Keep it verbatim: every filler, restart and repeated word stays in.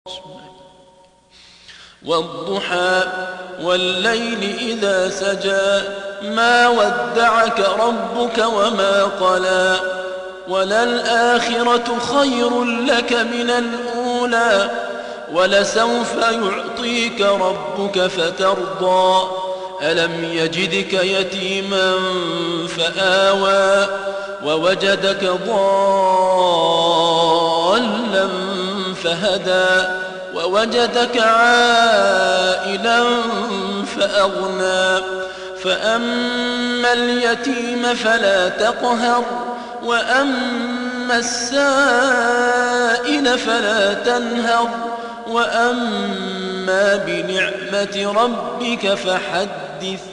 والضحى والليل إذا سجى ما ودعك ربك وما قلى وللآخرة خير لك من الأولى ولسوف يعطيك ربك فترضى ألم يجدك يتيما فآوى ووجدك ضالا فهدى ووجدك عائلا فأغنى فأما اليتيم فلا تقهر وأما السائل فلا تنهر وأما بنعمة ربك فحدث